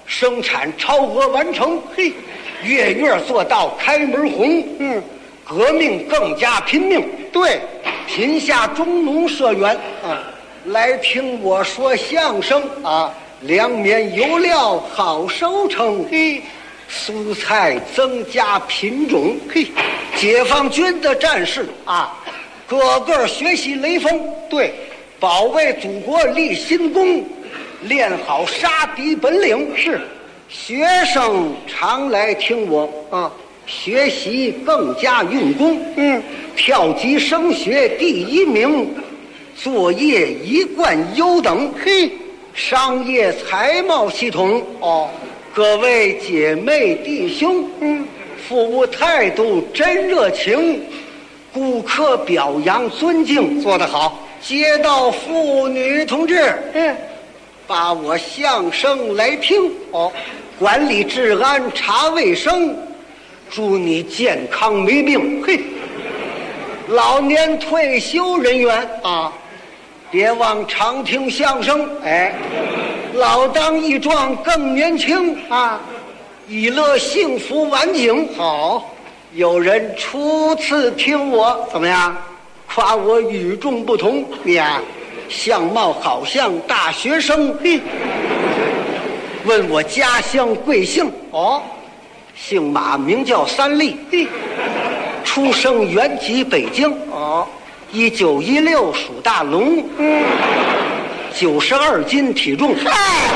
生产超额完成，嘿，月月做到开门红，革命更加拼命，对，贫下中农社员来听我说相声啊，粮棉油料好收成，嘿，蔬菜增加品种，嘿，解放军的战士啊，个个学习雷锋，对，保卫祖国立新功，练好杀敌本领，是，学生常来听我啊，学习更加用功，跳级升学第1名，作业一贯优等，嘿，商业财贸系统各位姐妹弟兄，服务态度真热情，顾客表扬尊敬，做得好。街道妇女同志，把我相声来听，管理治安查卫生，祝你健康没病。嘿，老年退休人员啊，别忘常听相声，老当益壮更年轻啊，以乐幸福晚景。好，有人初次听我怎么样？夸我与众不同，你呀，相貌好像大学生。嘿，问我家乡贵姓？姓马，名叫三立。嘿，出生原籍北京。1916属大龙。92斤体重。你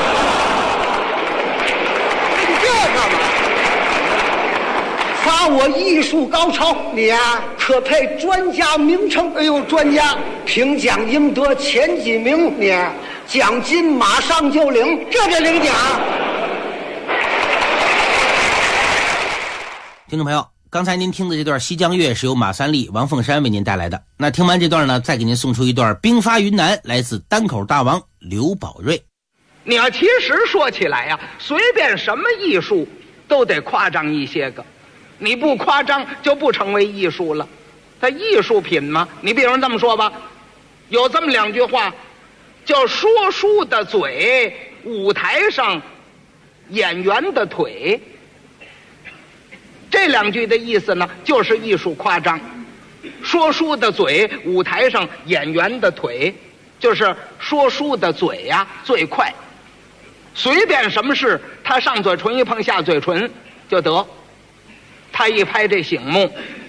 这干嘛？夸我艺术高超，你呀，可配专家名称。哎呦，专家，评奖应得前几名，你呀，奖金马上就领，这就领奖。 听众朋友，刚才您听的这段西江月是由马三立、王凤山为您带来的。那听完这段呢，再给您送出一段兵发云南，来自单口大王刘宝瑞。 你要其实说起来呀，随便什么艺术都得夸张一些个，你不夸张就不成为艺术了。它艺术品嘛，你比如这么说吧，有这么2句话，叫说书的嘴，舞台上演员的腿。这2句的意思呢，就是艺术夸张。说书的嘴，舞台上演员的腿，就是说书的嘴呀最快，随便什么事，他上嘴唇一碰下嘴唇就得。他一拍这醒目，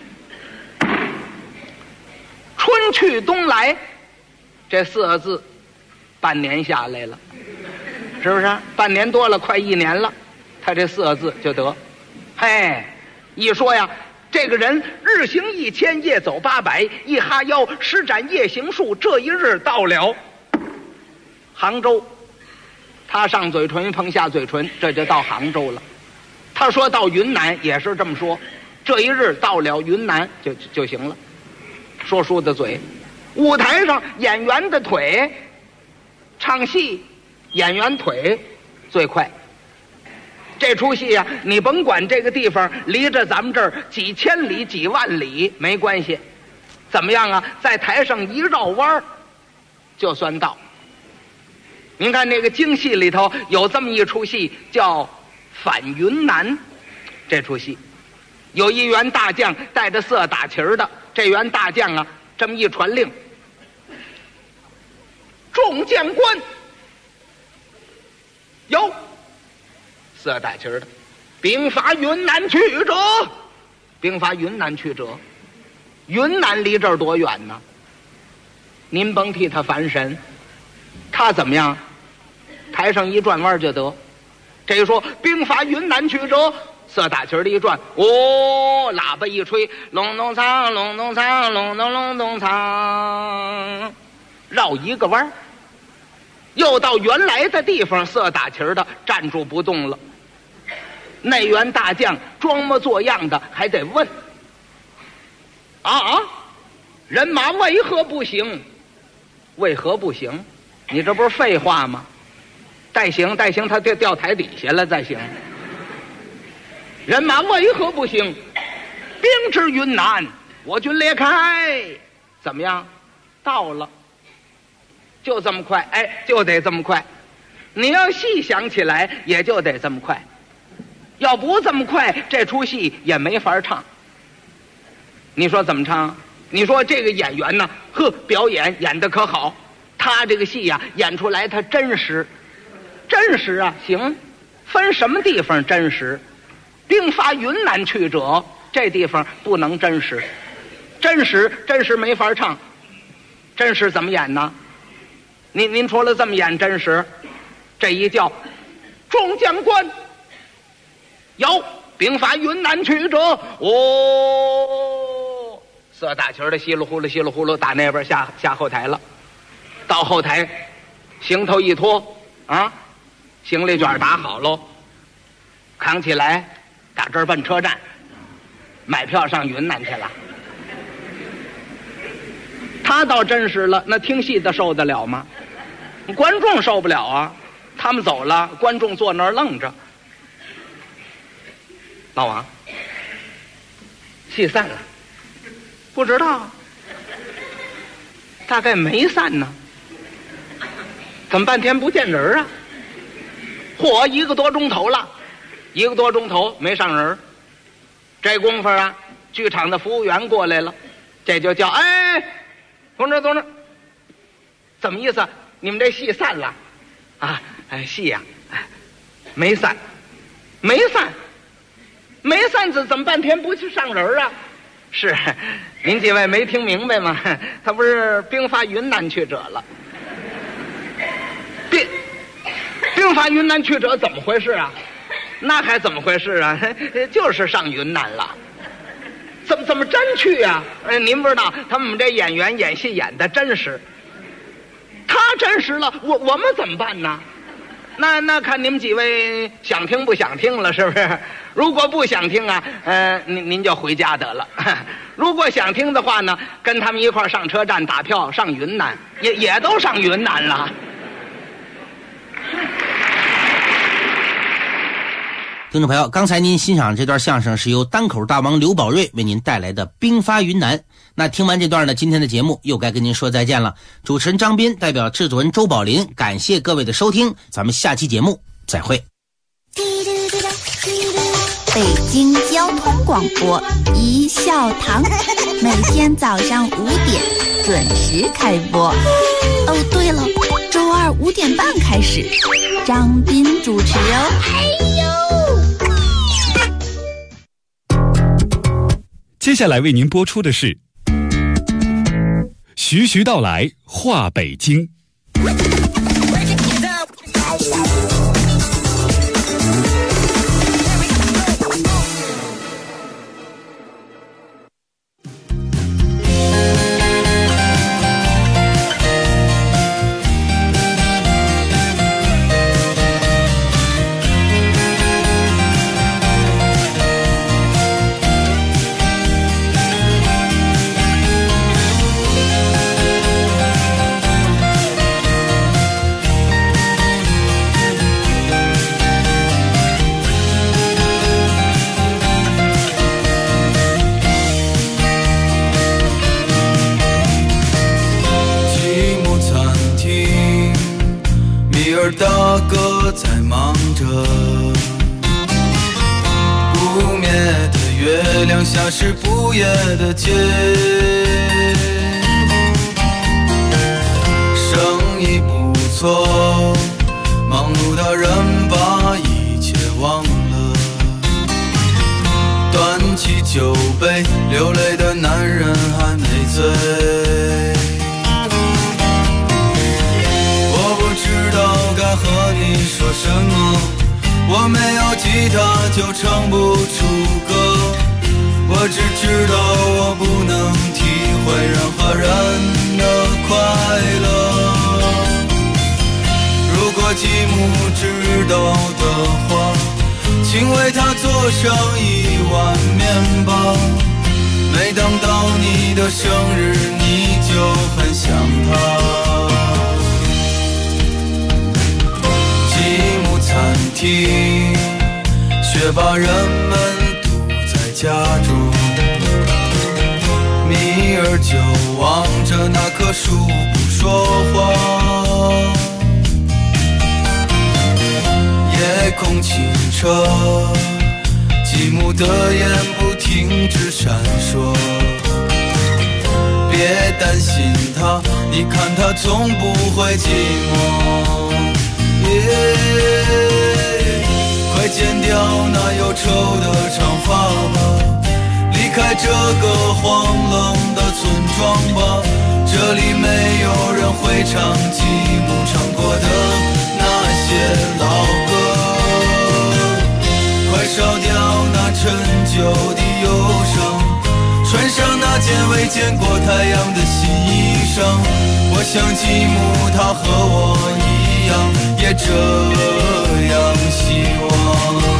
春去冬来，这4个字，半年下来了，是不是？半年多了，快1年了，他这4个字就得。嘿，一说呀，这个人日行1000，夜走800，一哈腰，施展夜行术，这一日到了杭州。他上嘴唇碰下嘴唇，这就到杭州了。他说到云南也是这么说，这一日到了云南就行了。说书的嘴，舞台上演员的腿，唱戏演员腿最快。这出戏呀，你甭管这个地方离着咱们这儿几千里几万里没关系，怎么样啊，在台上一绕弯就算到。您看那个京戏里头有这么一出戏叫反云南，这出戏有一员大将带着色打旗的，这员大将啊这么一传令，众将官有色打旗的，兵发云南去者，兵发云南去者。云南离这儿多远呢？您甭替他烦神，他怎么样？台上一转弯就得。这一说兵发云南去者，色打旗的一转，喇叭一吹，隆咚锵，隆咚锵，隆咚隆咚锵，绕一个弯，又到原来的地方，色打旗的站住不动了。内员大将装模作样的还得问：人马为何不行？为何不行？你这不是废话吗？带行，他掉台底下了，再行。人马为何不行？兵至云南，我军列开，怎么样？到了，就这么快，就得这么快。 你要细想起来，也就得这么快。要不这么快，这出戏也没法唱。你说怎么唱？你说这个演员呢，表演演得可好，他这个戏呀，演出来他真实，真实啊，行，分什么地方真实？兵发云南去者，这地方不能真实，真实没法唱，真实怎么演呢？您除了这么演真实，这一叫众将官，有兵发云南去者，色大旗的稀里呼噜稀里呼噜打那边下后台了，到后台行头一脱啊，行李卷打好喽，扛起来打这儿奔车站，买票上云南去了。他倒真实了，那听戏的受得了吗？观众受不了啊，他们走了，观众坐那儿愣着。老王，戏散了，不知道，大概没散呢。怎么半天不见人啊？嚯，1个多钟头了，1个多钟头没上人。这功夫啊，剧场的服务员过来了，这就叫哎，同志，怎么意思？你们这戏散了啊？戏呀，没散，怎么半天不去上人啊？是，您几位没听明白吗？他不是兵发云南去者了。兵发云南去者怎么回事啊？那还怎么回事啊？就是上云南了。怎么真去啊？您不知道，他们这演员演戏演的真实。他真实了，我们怎么办呢？那看你们几位想听不想听了，是不是？如果不想听啊，您就回家得了。如果想听的话呢，跟他们一块儿上车站打票上云南，也都上云南了。 听众朋友，刚才您欣赏这段相声是由单口大王刘宝瑞为您带来的《兵发云南》。那听完这段呢，今天的节目又该跟您说再见了。主持人张斌代表制作人周宝林，感谢各位的收听，咱们下期节目再会。 北京交通广播一笑堂，每天早上5点准时开播。哦，对了，周二5点半开始，张斌主持哦。 接下来为您播出的是徐徐道来话北京。 大哥在忙着，不灭的月亮下是不夜的街，生意不错，忙碌的人把一切忘了，端起酒杯，流泪的男人还没醉。知道该和你说什么，我没有吉他就唱不出歌，我只知道我不能体会任何人的快乐。如果继母知道的话，请为她做上1碗面包，每当到你的生日你就很想她。餐厅，却把人们堵在家中。米儿就望着那棵树不说话。 空清澈，寂寞的眼不停止闪烁。别担心他，你看他从不会寂寞。快剪掉那忧愁的长发吧，离开这个荒冷的村庄吧，这里没有人会唱寂寞唱过的那些老歌。快烧掉那陈旧的忧伤，穿上那件未见过太阳的新衣裳。我想寂寞它和我一样，也这样希望。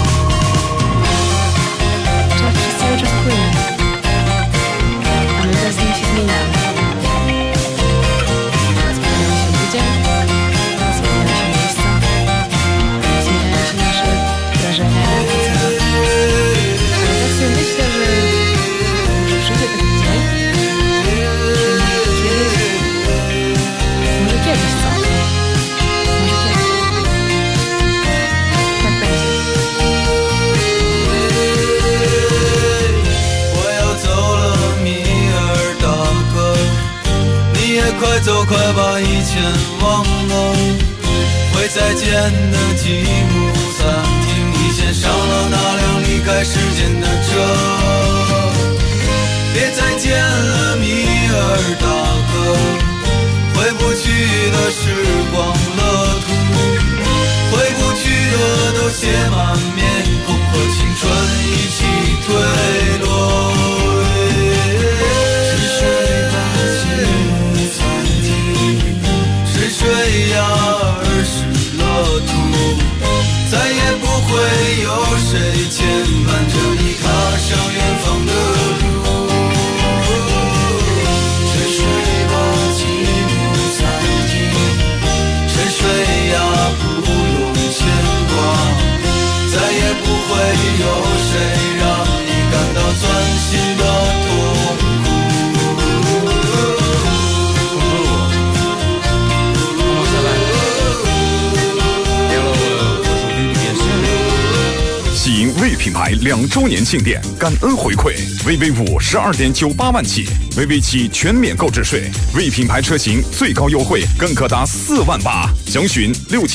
快走快把以前忘了，会再见的积木暂停，你先上了那辆离开时间的车。别再见了米尔大哥，回不去的时光乐土，回不去的都写满面孔，和青春一起坠落。水呀，儿时乐土，再也不会有谁牵绊着你踏上远方的路。沉睡吧，寂寞暂停，沉睡呀，不用牵挂，再也不会有谁让你感到钻心的痛苦。 喜为品牌2周年庆典感恩回馈 ，VV5 12.98万起 ，VV7 全免购置税，为品牌车型最高优惠更可达4万8，详询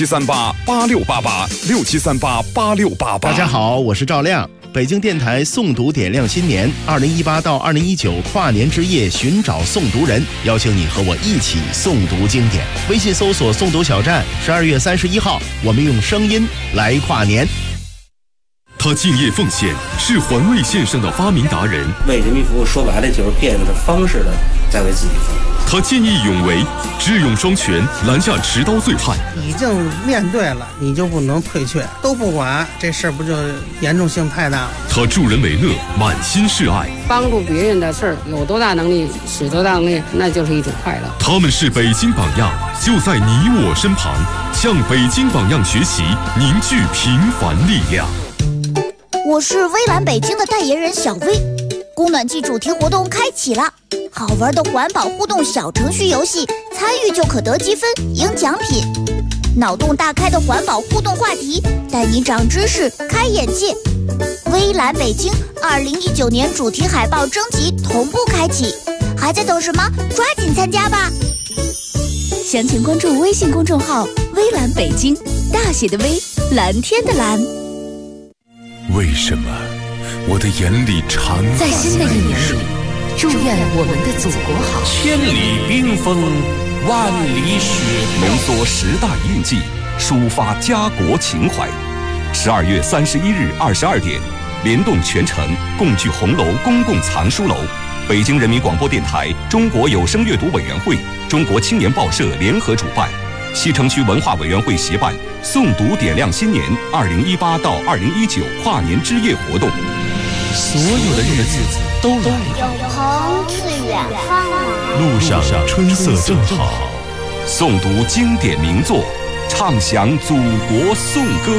67388688，67388688。 大家好，我是赵亮。北京电台诵读点亮新年，2018到2019跨年之夜寻找诵读人，邀请你和我一起诵读经典。微信搜索诵读小站，12月31号，我们用声音来跨年。 他敬业奉献，是环卫线上的发明达人。 为人民服务，说白了就是变着方式的在为自己服务。 他见义勇为，智勇双全，拦下持刀醉汉。 已经面对了，你就不能退却，都不管，这事儿不就严重性太大了？ 他助人为乐，满心是爱。 帮助别人的事儿，有多大能力使多大能力，那就是一种快乐。 他们是北京榜样，就在你我身旁，向北京榜样学习，凝聚平凡力量。 我是微蓝北京的代言人小薇，供暖季主题活动开启了，好玩的环保互动小程序游戏，参与就可得积分赢奖品。脑洞大开的环保互动话题，带你长知识开眼界。微蓝北京2019年主题海报征集同步开启，还在等什么？抓紧参加吧！ 详情关注微信公众号微蓝北京，大写的微，蓝天的蓝。 为什么我的眼里常在新的一年里，祝愿我们的祖国好。 千里冰封，万里雪飘， 浓缩10大印记，抒发家国情怀。12月31日22点，联动全城，共聚红楼公共藏书楼，北京人民广播电台、中国有声阅读委员会、中国青年报社联合主办，西城区文化委员会协办诵读点亮新年2018到2019跨年之夜活动。 所有的日子都来了， 有朋自远方来， 路上春色正好。 诵读经典名作，唱响祖国颂歌。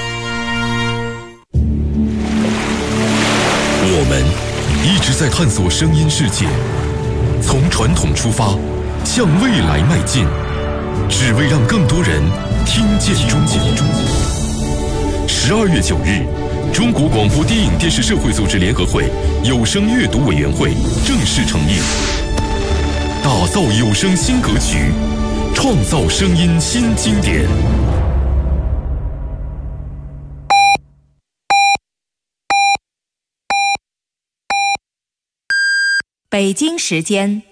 我们一直在探索声音世界，从传统出发，向未来迈进，只为让更多人听见中国。 12月9日，中国广播电影电视社会组织联合会有声阅读委员会正式成立，打造有声新格局，创造声音新经典。 北京时间